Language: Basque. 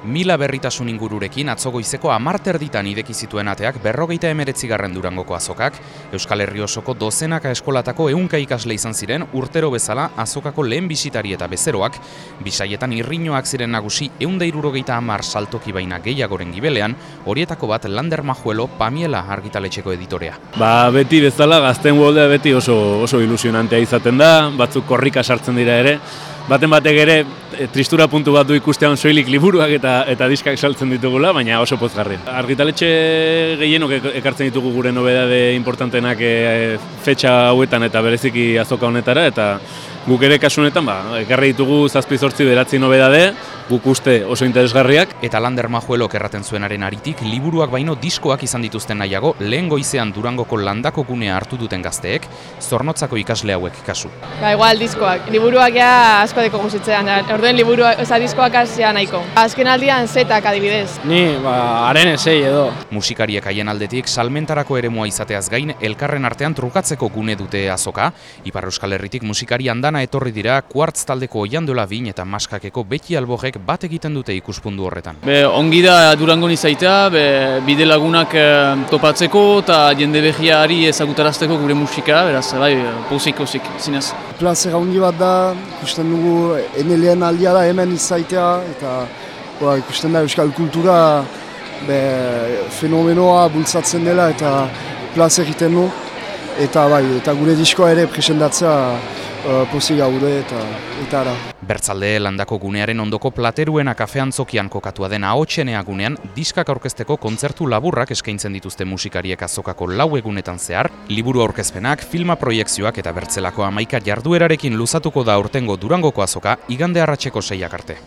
Mila berritasun ingururekin atzo goizeko 10:00 ideki zituen ateak 59. Durangoko azokak, Euskal Herri osoko dozenaka eskolatako 100 ikasle izan ziren urtero bezala azokako lehen bisitari eta bezeroak, bisaietan irriñoak ziren nagusi 170 saltoki baina gehiagoren gibelean, horietako bat Lander Majuelo Pamiela argitaletxeko editorea. Beti bezala gazten uholdea beti oso ilusionantea izaten da, batzuk korrika sartzen dira ere. Baten batek ere tristura puntu bat du ikustean soilik liburuak eta diskak saltzen ditugula, baina oso pozgarri. Argitaletxe gehienok ekartzen ditugu gure nobedade importantenak fetxa hauetan eta bereziki azoka honetara, eta guk ere kasu honetan ekarri ditugu 7-8 nobedade, guk uste oso interesgarriak. Eta Lander Majuelok erraten zuenaren aritik, liburuak baino diskoak izan dituzten nahiago, lehen goizean Durangoko landako gunea hartu duten gazteek, Zornotzako ikasle hauek kasu. Igual diskoak, liburuak ja asko deko guzitzean, orduen liburuak, diskoak azia nahiko. Azken aldian zetak adibidez. Ni, haren esei edo. Musikariek haien aldetik salmentarako eremua izateaz gain, elkarren artean trukatzeko gune dute azoka, Ipar Euskal Herritik musikari andana etorri dira, Kuartz taldeko Oiandola Bin eta Maskakeko Beti Alborrek bat egiten dute ikuspundu horretan. Ongi da Durangon izaitea, bide lagunak topatzeko eta jende behiari ezagutarazteko gure musika, beraz, pozik, zinez. Plazera ongi bat da, ikusten dugu enelean aldia da hemen izaitea, eta ikusten da euskal kultura fenomenoa bultzatzen dela eta plazer egiten du, eta gure diskoa ere presendatzea pozik gaude eta ara. Bertzalde landako gunearen ondoko Plateruena kafeantzokian kokatua den Ahotsenea gunean diskak aurkezteko kontzertu laburrak eskaintzen dituzte musikariek azokako 4 egunetan zehar, liburu aurkezpenak, filma proiekzioak eta bertzelako 11 jarduerarekin luzatuko da aurtengo Durangoko azoka igande arratseko 6 arte.